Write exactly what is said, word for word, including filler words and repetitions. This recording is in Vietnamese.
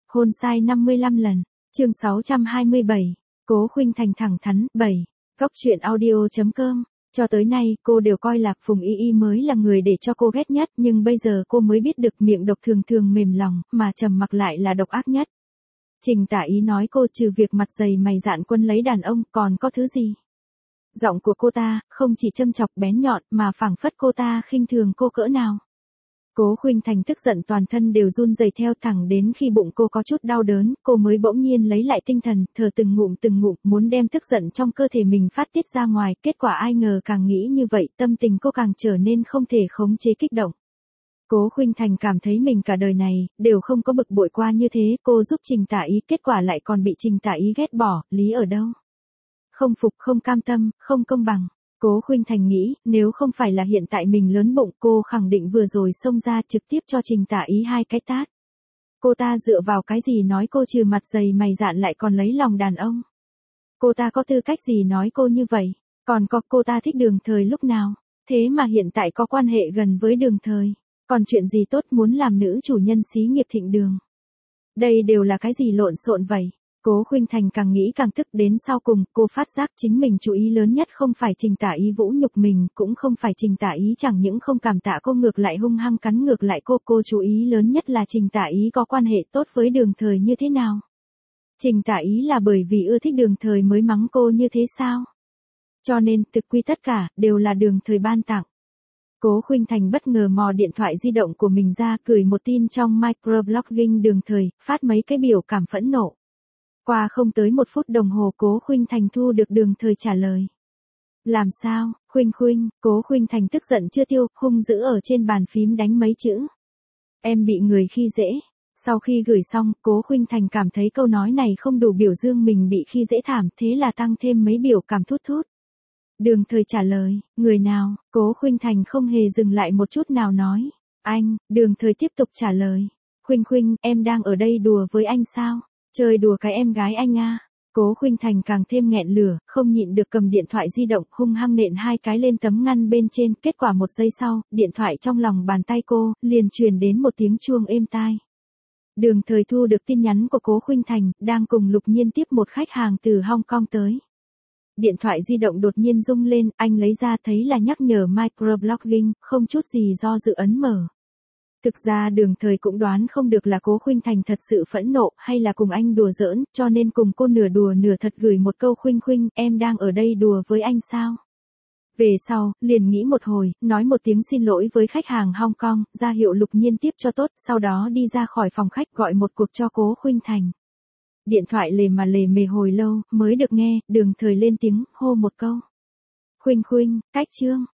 Hôn sai năm mươi lăm lần. Chương sáu trăm hai mươi bảy. Cố Khuynh Thành thẳng thắn. bảy. Góc truyện audio chấm com. Cho tới nay, cô đều coi Lạc Phùng Y Y mới là người để cho cô ghét nhất, nhưng bây giờ cô mới biết được miệng độc thường thường mềm lòng, mà trầm mặc lại là độc ác nhất. Trình Tả Ý nói cô trừ việc mặt dày mày dạn quân lấy đàn ông, còn có thứ gì? Giọng của cô ta, không chỉ châm chọc bén nhọn, mà phảng phất cô ta khinh thường cô cỡ nào. Cố Khuynh Thành tức giận toàn thân đều run rẩy theo, thẳng đến khi bụng cô có chút đau đớn, cô mới bỗng nhiên lấy lại tinh thần, thở từng ngụm từng ngụm, muốn đem tức giận trong cơ thể mình phát tiết ra ngoài, kết quả ai ngờ càng nghĩ như vậy, tâm tình cô càng trở nên không thể khống chế kích động. Cố Khuynh Thành cảm thấy mình cả đời này, đều không có bực bội qua như thế, cô giúp Trình Tả Ý, kết quả lại còn bị Trình Tả Ý ghét bỏ, lý ở đâu? Không phục, không cam tâm, không công bằng. Cố Khuynh Thành nghĩ, nếu không phải là hiện tại mình lớn bụng, cô khẳng định vừa rồi xông ra trực tiếp cho Trình Tả Ý hai cái tát. Cô ta dựa vào cái gì nói cô trừ mặt dày mày dạn lại còn lấy lòng đàn ông? Cô ta có tư cách gì nói cô như vậy? Còn có, cô ta thích Đường Thời lúc nào? Thế mà hiện tại có quan hệ gần với Đường Thời. Còn chuyện gì tốt muốn làm nữ chủ nhân xí nghiệp Thịnh Đường? Đây đều là cái gì lộn xộn vậy? Cố Khuynh Thành càng nghĩ càng tức, đến sau cùng, cô phát giác chính mình chú ý lớn nhất không phải Trình Tả Ý vũ nhục mình, cũng không phải Trình Tả Ý chẳng những không cảm tạ cô ngược lại hung hăng cắn ngược lại cô, cô chú ý lớn nhất là Trình Tả Ý có quan hệ tốt với Đường Thời như thế nào. Trình Tả Ý là bởi vì ưa thích Đường Thời mới mắng cô như thế sao? Cho nên, thực quy tất cả, đều là Đường Thời ban tặng. Cố Khuynh Thành bất ngờ mò điện thoại di động của mình ra, gửi một tin trong microblogging Đường Thời, phát mấy cái biểu cảm phẫn nộ. Qua không tới một phút đồng hồ, Cố Khuynh Thành thu được Đường Thời trả lời. Làm sao, Khuynh Khuynh? Cố Khuynh Thành tức giận chưa tiêu, hung dữ ở trên bàn phím đánh mấy chữ. Em bị người khi dễ. Sau khi gửi xong, Cố Khuynh Thành cảm thấy câu nói này không đủ biểu dương mình bị khi dễ thảm, thế là tăng thêm mấy biểu cảm thút thút. Đường Thời trả lời, người nào? Cố Khuynh Thành không hề dừng lại một chút nào nói. Anh. Đường Thời tiếp tục trả lời. Khuynh Khuynh, em đang ở đây đùa với anh sao? Chơi đùa cái em gái anh à? Cố Khuynh Thành càng thêm nghẹn lửa, không nhịn được cầm điện thoại di động hung hăng nện hai cái lên tấm ngăn bên trên, kết quả một giây sau, điện thoại trong lòng bàn tay cô, liền truyền đến một tiếng chuông êm tai. Đường Thời thu được tin nhắn của Cố Khuynh Thành, đang cùng Lục Nhiên tiếp một khách hàng từ Hong Kong tới. Điện thoại di động đột nhiên rung lên, anh lấy ra thấy là nhắc nhở microblogging, không chút gì do dự ấn mở. Thực ra Đường Thời cũng đoán không được là Cố Khuynh Thành thật sự phẫn nộ hay là cùng anh đùa giỡn, cho nên cùng cô nửa đùa nửa thật gửi một câu Khuynh Khuynh, em đang ở đây đùa với anh sao? Về sau, liền nghĩ một hồi, nói một tiếng xin lỗi với khách hàng Hong Kong, ra hiệu Lục Nhiên tiếp cho tốt, sau đó đi ra khỏi phòng khách gọi một cuộc cho Cố Khuynh Thành. Điện thoại lề mà lề mề hồi lâu, mới được nghe, Đường Thời lên tiếng, hô một câu. Khuynh Khuynh, cách chương.